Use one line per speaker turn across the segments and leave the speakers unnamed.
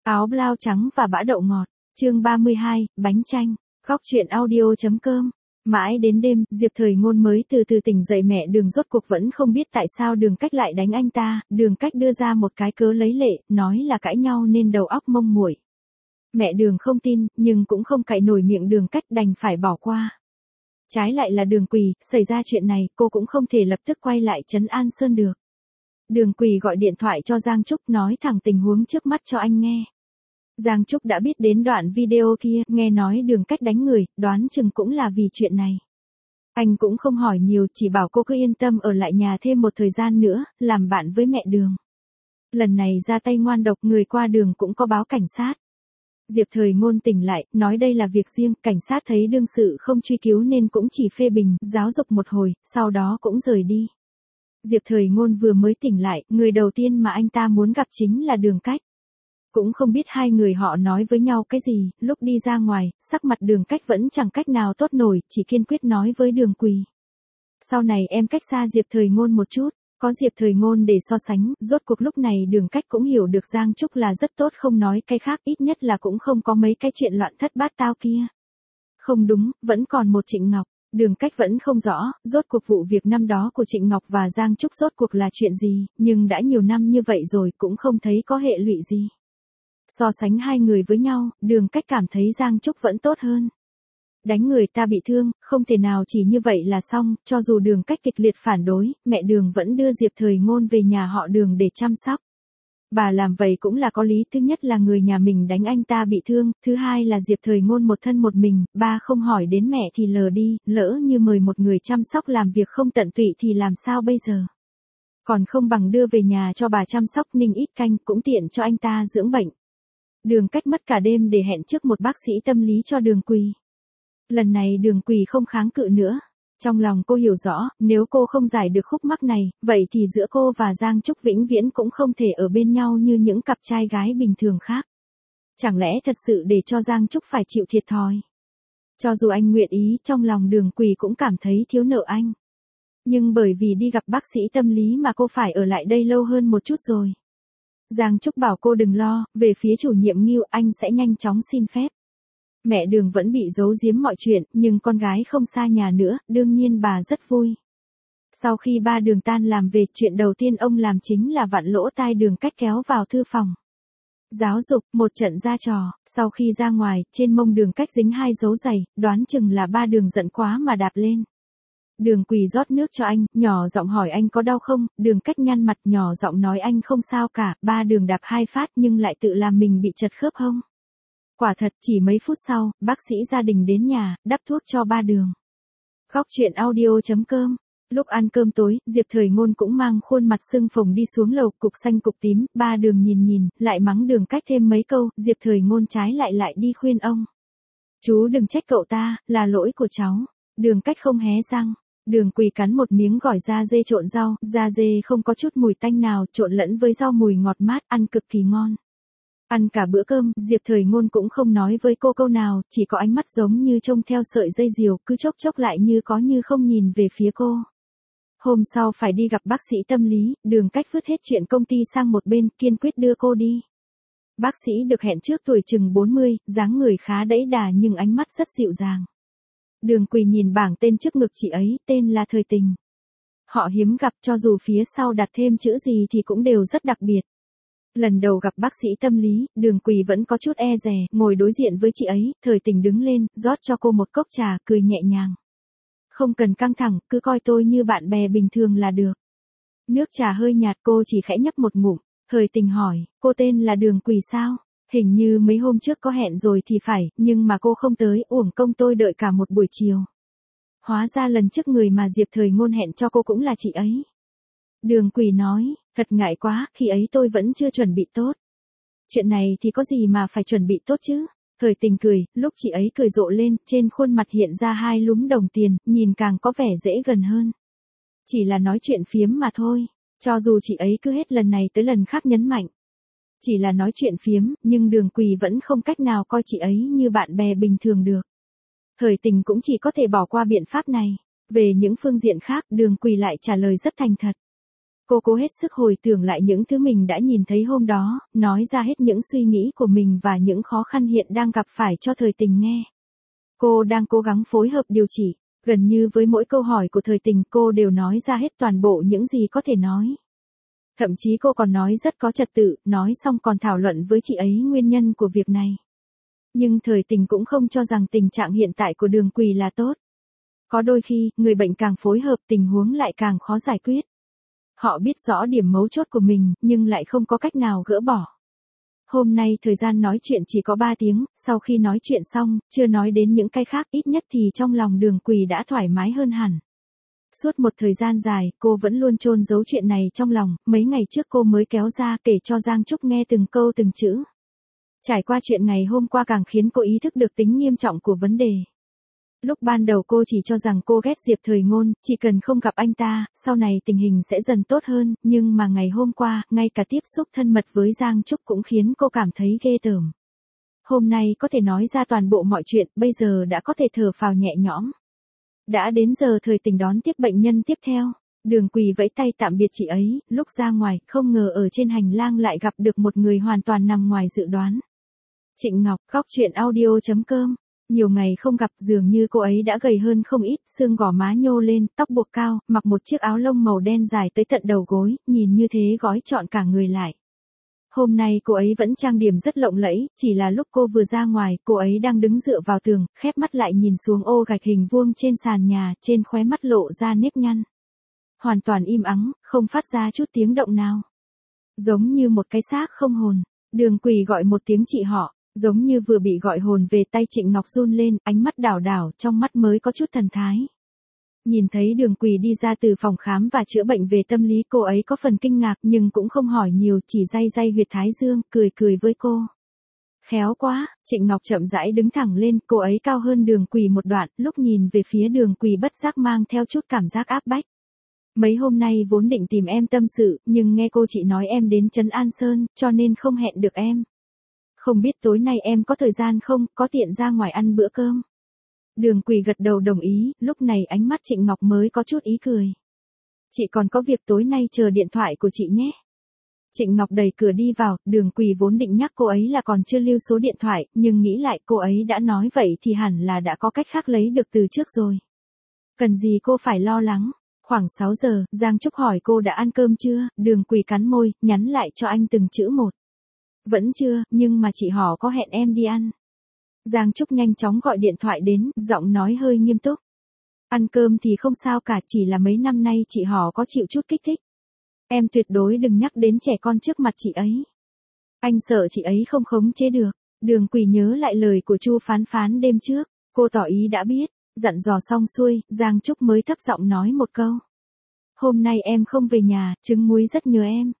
Áo blau trắng và bã đậu ngọt. Chương 32, bánh chanh. Góc truyện audio.com. Mãi đến đêm, Diệp Thời Ngôn mới từ từ tỉnh dậy, mẹ Đường rốt cuộc vẫn không biết tại sao Đường Cách lại đánh anh ta. Đường Cách đưa ra một cái cớ lấy lệ, nói là cãi nhau nên đầu óc mông muội. Mẹ Đường không tin, nhưng cũng không cãi nổi miệng Đường Cách, đành phải bỏ qua. Trái lại là Đường Quỳ, xảy ra chuyện này, cô cũng không thể lập tức quay lại trấn an Sơn được. Đường Quỳ gọi điện thoại cho Giang Trúc, nói thẳng tình huống trước mắt cho anh nghe. Giang Trúc đã biết đến đoạn video kia, nghe nói Đường Cách đánh người, đoán chừng cũng là vì chuyện này. Anh cũng không hỏi nhiều, chỉ bảo cô cứ yên tâm ở lại nhà thêm một thời gian nữa, làm bạn với mẹ Đường. Lần này ra tay ngoan độc, người qua đường cũng có báo cảnh sát. Diệp Thời Ngôn tỉnh lại, nói đây là việc riêng, cảnh sát thấy đương sự không truy cứu nên cũng chỉ phê bình, giáo dục một hồi, sau đó cũng rời đi. Diệp Thời Ngôn vừa mới tỉnh lại, người đầu tiên mà anh ta muốn gặp chính là Đường Cách. Cũng không biết hai người họ nói với nhau cái gì, lúc đi ra ngoài, sắc mặt Đường Cách vẫn chẳng cách nào tốt nổi, chỉ kiên quyết nói với Đường Quỳ. Sau này em cách xa Diệp Thời Ngôn một chút, có Diệp Thời Ngôn để so sánh, rốt cuộc lúc này Đường Cách cũng hiểu được Giang Trúc là rất tốt, không nói cái khác, ít nhất là cũng không có mấy cái chuyện loạn thất bát tao kia. Không đúng, vẫn còn một Trịnh Ngọc. Đường Cách vẫn không rõ, rốt cuộc vụ việc năm đó của Trịnh Ngọc và Giang Trúc rốt cuộc là chuyện gì, nhưng đã nhiều năm như vậy rồi cũng không thấy có hệ lụy gì. So sánh hai người với nhau, Đường Cách cảm thấy Giang Trúc vẫn tốt hơn. Đánh người ta bị thương, không thể nào chỉ như vậy là xong, cho dù Đường Cách kịch liệt phản đối, mẹ Đường vẫn đưa Diệp Thời Ngôn về nhà họ Đường để chăm sóc. Bà làm vậy cũng là có lý, thứ nhất là người nhà mình đánh anh ta bị thương, thứ hai là Diệp Thời Ngôn một thân một mình, ba không hỏi đến mẹ thì lờ đi, lỡ như mời một người chăm sóc làm việc không tận tụy thì làm sao bây giờ. Còn không bằng đưa về nhà cho bà chăm sóc, ninh ít canh, cũng tiện cho anh ta dưỡng bệnh. Đường Cách mất cả đêm để hẹn trước một bác sĩ tâm lý cho Đường Quỳ. Lần này Đường Quỳ không kháng cự nữa. Trong lòng cô hiểu rõ, nếu cô không giải được khúc mắc này, vậy thì giữa cô và Giang Trúc vĩnh viễn cũng không thể ở bên nhau như những cặp trai gái bình thường khác. Chẳng lẽ thật sự để cho Giang Trúc phải chịu thiệt thòi? Cho dù anh nguyện ý, trong lòng Đường Quỳ cũng cảm thấy thiếu nợ anh. Nhưng bởi vì đi gặp bác sĩ tâm lý mà cô phải ở lại đây lâu hơn một chút rồi. Giang Trúc bảo cô đừng lo, về phía chủ nhiệm Ngưu anh sẽ nhanh chóng xin phép. Mẹ Đường vẫn bị giấu giếm mọi chuyện, nhưng con gái không xa nhà nữa, đương nhiên bà rất vui. Sau khi ba Đường tan làm về, chuyện đầu tiên ông làm chính là vặn lỗ tai Đường Cách kéo vào thư phòng. Giáo dục, một trận ra trò, sau khi ra ngoài, trên mông Đường Cách dính 2 dấu giày, đoán chừng là ba Đường giận quá mà đạp lên. Đường Quỳ rót nước cho anh, nhỏ giọng hỏi anh có đau không, Đường Cách nhăn mặt nhỏ giọng nói anh không sao cả, ba Đường đạp 2 phát nhưng lại tự làm mình bị chật khớp hông. Quả thật, chỉ mấy phút sau, bác sĩ gia đình đến nhà, đắp thuốc cho ba Đường. Góc truyện audio.com. Lúc ăn cơm tối, Diệp Thời Ngôn cũng mang khuôn mặt sưng phồng đi xuống lầu, cục xanh cục tím, ba Đường nhìn, lại mắng Đường Cách thêm mấy câu, Diệp Thời Ngôn trái lại đi khuyên ông. Chú đừng trách cậu ta, là lỗi của cháu. Đường Cách không hé răng. Đường Quỳ cắn một miếng gỏi da dê trộn rau, da dê không có chút mùi tanh nào, trộn lẫn với rau mùi ngọt mát, ăn cực kỳ ngon. Ăn cả bữa cơm, Diệp Thời Ngôn cũng không nói với cô câu nào, chỉ có ánh mắt giống như trông theo sợi dây diều, cứ chốc lại như có như không nhìn về phía cô. Hôm sau phải đi gặp bác sĩ tâm lý, Đường Cách vứt hết chuyện công ty sang một bên, kiên quyết đưa cô đi. Bác sĩ được hẹn trước tuổi chừng 40, dáng người khá đẫy đà nhưng ánh mắt rất dịu dàng. Đường Quỳ nhìn bảng tên trước ngực chị ấy, tên là Thời Tình. Họ hiếm gặp, cho dù phía sau đặt thêm chữ gì thì cũng đều rất đặc biệt. Lần đầu gặp bác sĩ tâm lý, Đường Quỳ vẫn có chút e dè, ngồi đối diện với chị ấy, Thời Tình đứng lên, rót cho cô một cốc trà, cười nhẹ nhàng. Không cần căng thẳng, cứ coi tôi như bạn bè bình thường là được. Nước trà hơi nhạt, cô chỉ khẽ nhấp một ngụm. Thời Tình hỏi, cô tên là Đường Quỳ sao? Hình như mấy hôm trước có hẹn rồi thì phải, nhưng mà cô không tới, uổng công tôi đợi cả một buổi chiều. Hóa ra lần trước người mà Diệp Thời Ngôn hẹn cho cô cũng là chị ấy. Đường Quỳ nói, thật ngại quá, khi ấy tôi vẫn chưa chuẩn bị tốt. Chuyện này thì có gì mà phải chuẩn bị tốt chứ? Thời Tình cười, lúc chị ấy cười rộ lên, trên khuôn mặt hiện ra 2 lúm đồng tiền, nhìn càng có vẻ dễ gần hơn. Chỉ là nói chuyện phiếm mà thôi, cho dù chị ấy cứ hết lần này tới lần khác nhấn mạnh. Chỉ là nói chuyện phiếm, nhưng Đường Quỳ vẫn không cách nào coi chị ấy như bạn bè bình thường được. Thời Tình cũng chỉ có thể bỏ qua biện pháp này. Về những phương diện khác, Đường Quỳ lại trả lời rất thành thật. Cô cố hết sức hồi tưởng lại những thứ mình đã nhìn thấy hôm đó, nói ra hết những suy nghĩ của mình và những khó khăn hiện đang gặp phải cho Thời Tình nghe. Cô đang cố gắng phối hợp điều chỉ, gần như với mỗi câu hỏi của Thời Tình cô đều nói ra hết toàn bộ những gì có thể nói. Thậm chí cô còn nói rất có trật tự, nói xong còn thảo luận với chị ấy nguyên nhân của việc này. Nhưng Thời Tình cũng không cho rằng tình trạng hiện tại của Đường Quỳ là tốt. Có đôi khi, người bệnh càng phối hợp tình huống lại càng khó giải quyết. Họ biết rõ điểm mấu chốt của mình, nhưng lại không có cách nào gỡ bỏ. Hôm nay thời gian nói chuyện chỉ có 3 tiếng, sau khi nói chuyện xong, chưa nói đến những cái khác, ít nhất thì trong lòng Đường Quỳ đã thoải mái hơn hẳn. Suốt một thời gian dài, cô vẫn luôn chôn giấu chuyện này trong lòng, mấy ngày trước cô mới kéo ra kể cho Giang Trúc nghe từng câu từng chữ. Trải qua chuyện ngày hôm qua càng khiến cô ý thức được tính nghiêm trọng của vấn đề. Lúc ban đầu cô chỉ cho rằng cô ghét Diệp Thời Ngôn, chỉ cần không gặp anh ta, sau này tình hình sẽ dần tốt hơn, nhưng mà ngày hôm qua, ngay cả tiếp xúc thân mật với Giang Trúc cũng khiến cô cảm thấy ghê tởm. Hôm nay có thể nói ra toàn bộ mọi chuyện, bây giờ đã có thể thở phào nhẹ nhõm. Đã đến giờ Thời Tình đón tiếp bệnh nhân tiếp theo. Đường Quỳ vẫy tay tạm biệt chị ấy, lúc ra ngoài, không ngờ ở trên hành lang lại gặp được một người hoàn toàn nằm ngoài dự đoán. Trịnh Ngọc, Góc Chuyện Audio.com. Nhiều ngày không gặp, dường như cô ấy đã gầy hơn không ít, xương gò má nhô lên, tóc buộc cao, mặc một chiếc áo lông màu đen dài tới tận đầu gối, nhìn như thế gói trọn cả người lại. Hôm nay cô ấy vẫn trang điểm rất lộng lẫy, chỉ là lúc cô vừa ra ngoài, cô ấy đang đứng dựa vào tường, khép mắt lại nhìn xuống ô gạch hình vuông trên sàn nhà, trên khóe mắt lộ ra nếp nhăn. Hoàn toàn im ắng, không phát ra chút tiếng động nào. Giống như một cái xác không hồn. Đường Quỳ gọi một tiếng chị họ, giống như vừa bị gọi hồn về, tay Trịnh Ngọc run lên, ánh mắt đảo đảo, trong mắt mới có chút thần thái. Nhìn thấy Đường Quỳ đi ra từ phòng khám và chữa bệnh về tâm lý, cô ấy có phần kinh ngạc nhưng cũng không hỏi nhiều, chỉ day day huyệt thái dương, cười cười với cô. Khéo quá, Trịnh Ngọc chậm rãi đứng thẳng lên, cô ấy cao hơn Đường Quỳ một đoạn, lúc nhìn về phía Đường Quỳ bất giác mang theo chút cảm giác áp bách. Mấy hôm nay vốn định tìm em tâm sự, nhưng nghe cô chị nói em đến Trấn An Sơn, cho nên không hẹn được em. Không biết tối nay em có thời gian không, có tiện ra ngoài ăn bữa cơm. Đường Quỳ gật đầu đồng ý, lúc này ánh mắt Trịnh Ngọc mới có chút ý cười. Chị còn có việc, tối nay chờ điện thoại của chị nhé. Trịnh Ngọc đẩy cửa đi vào, Đường Quỳ vốn định nhắc cô ấy là còn chưa lưu số điện thoại, nhưng nghĩ lại cô ấy đã nói vậy thì hẳn là đã có cách khác lấy được từ trước rồi. Cần gì cô phải lo lắng. Khoảng 6 giờ, Giang Trúc hỏi cô đã ăn cơm chưa, Đường Quỳ cắn môi, nhắn lại cho anh từng chữ một. Vẫn chưa, nhưng mà chị họ có hẹn em đi ăn. Giang Trúc nhanh chóng gọi điện thoại đến, giọng nói hơi nghiêm túc. Ăn cơm thì không sao cả, chỉ là mấy năm nay chị họ có chịu chút kích thích. Em tuyệt đối đừng nhắc đến trẻ con trước mặt chị ấy. Anh sợ chị ấy không khống chế được. Đường Quỳ nhớ lại lời của Chu Phán Phán đêm trước, cô tỏ ý đã biết, dặn dò xong xuôi, Giang Trúc mới thấp giọng nói một câu. Hôm nay em không về nhà, trứng muối rất nhớ em.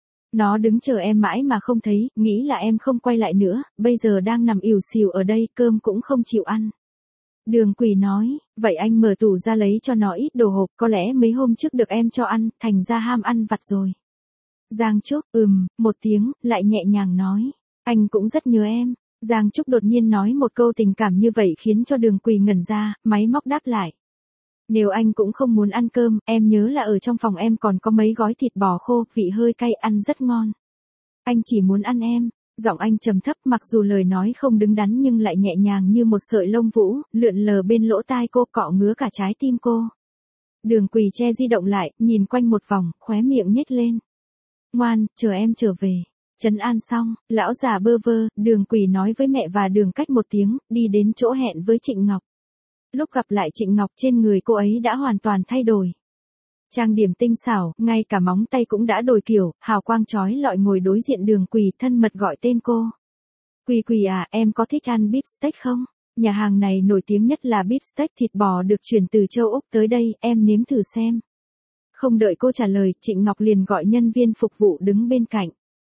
Nó đứng chờ em mãi mà không thấy, nghĩ là em không quay lại nữa, bây giờ đang nằm ỉu xìu ở đây, cơm cũng không chịu ăn. Đường Quỳ nói, vậy anh mở tủ ra lấy cho nó ít đồ hộp, có lẽ mấy hôm trước được em cho ăn, thành ra ham ăn vặt rồi. Giang Trúc, một tiếng, lại nhẹ nhàng nói, anh cũng rất nhớ em. Giang Trúc đột nhiên nói một câu tình cảm như vậy khiến cho Đường Quỳ ngẩn ra, máy móc đáp lại. Nếu anh cũng không muốn ăn cơm, em nhớ là ở trong phòng em còn có mấy gói thịt bò khô, vị hơi cay, ăn rất ngon. Anh chỉ muốn ăn em. Giọng anh trầm thấp, mặc dù lời nói không đứng đắn nhưng lại nhẹ nhàng như một sợi lông vũ, lượn lờ bên lỗ tai cô, cọ ngứa cả trái tim cô. Đường Quỳ che di động lại, nhìn quanh một vòng, khóe miệng nhếch lên. Ngoan, chờ em trở về. Trấn an xong, lão già bơ vơ, Đường Quỳ nói với mẹ và Đường Cách một tiếng, đi đến chỗ hẹn với Trịnh Ngọc. Lúc gặp lại Trịnh Ngọc, trên người cô ấy đã hoàn toàn thay đổi. Trang điểm tinh xảo, ngay cả móng tay cũng đã đổi kiểu, hào quang chói lọi, ngồi đối diện Đường Quỳ, thân mật gọi tên cô. Quỳ Quỳ à, em có thích ăn beef steak không? Nhà hàng này nổi tiếng nhất là beef steak, thịt bò được chuyển từ châu Úc tới đây, em nếm thử xem. Không đợi cô trả lời, Trịnh Ngọc liền gọi nhân viên phục vụ đứng bên cạnh.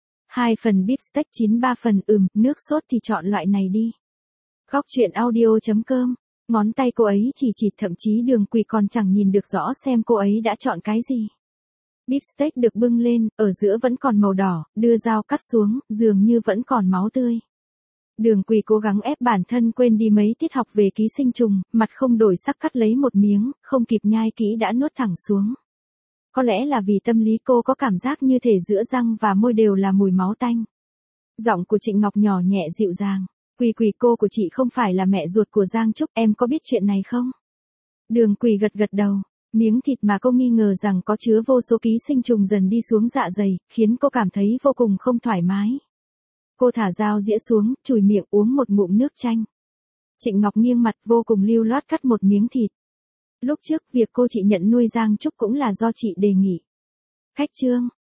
2 phần beef steak 93 phần, nước sốt thì chọn loại này đi. Góc Chuyện Audio.com. Ngón tay cô ấy chỉ, thậm chí Đường Quỳ còn chẳng nhìn được rõ xem cô ấy đã chọn cái gì. Beef steak được bưng lên, ở giữa vẫn còn màu đỏ, đưa dao cắt xuống, dường như vẫn còn máu tươi. Đường Quỳ cố gắng ép bản thân quên đi mấy tiết học về ký sinh trùng, mặt không đổi sắc cắt lấy một miếng, không kịp nhai kỹ đã nuốt thẳng xuống. Có lẽ là vì tâm lý cô có cảm giác như thể giữa răng và môi đều là mùi máu tanh. Giọng của Trịnh Ngọc nhỏ nhẹ dịu dàng. Quỳ Quỳ, cô của chị không phải là mẹ ruột của Giang Trúc, em có biết chuyện này không? Đường Quỳ gật gật đầu. Miếng thịt mà cô nghi ngờ rằng có chứa vô số ký sinh trùng dần đi xuống dạ dày, khiến cô cảm thấy vô cùng không thoải mái. Cô thả dao dĩa xuống, chùi miệng uống một ngụm nước chanh. Trịnh Ngọc nghiêng mặt vô cùng lưu loát cắt một miếng thịt. Lúc trước, việc cô chị nhận nuôi Giang Trúc cũng là do chị đề nghị. Khách Trương,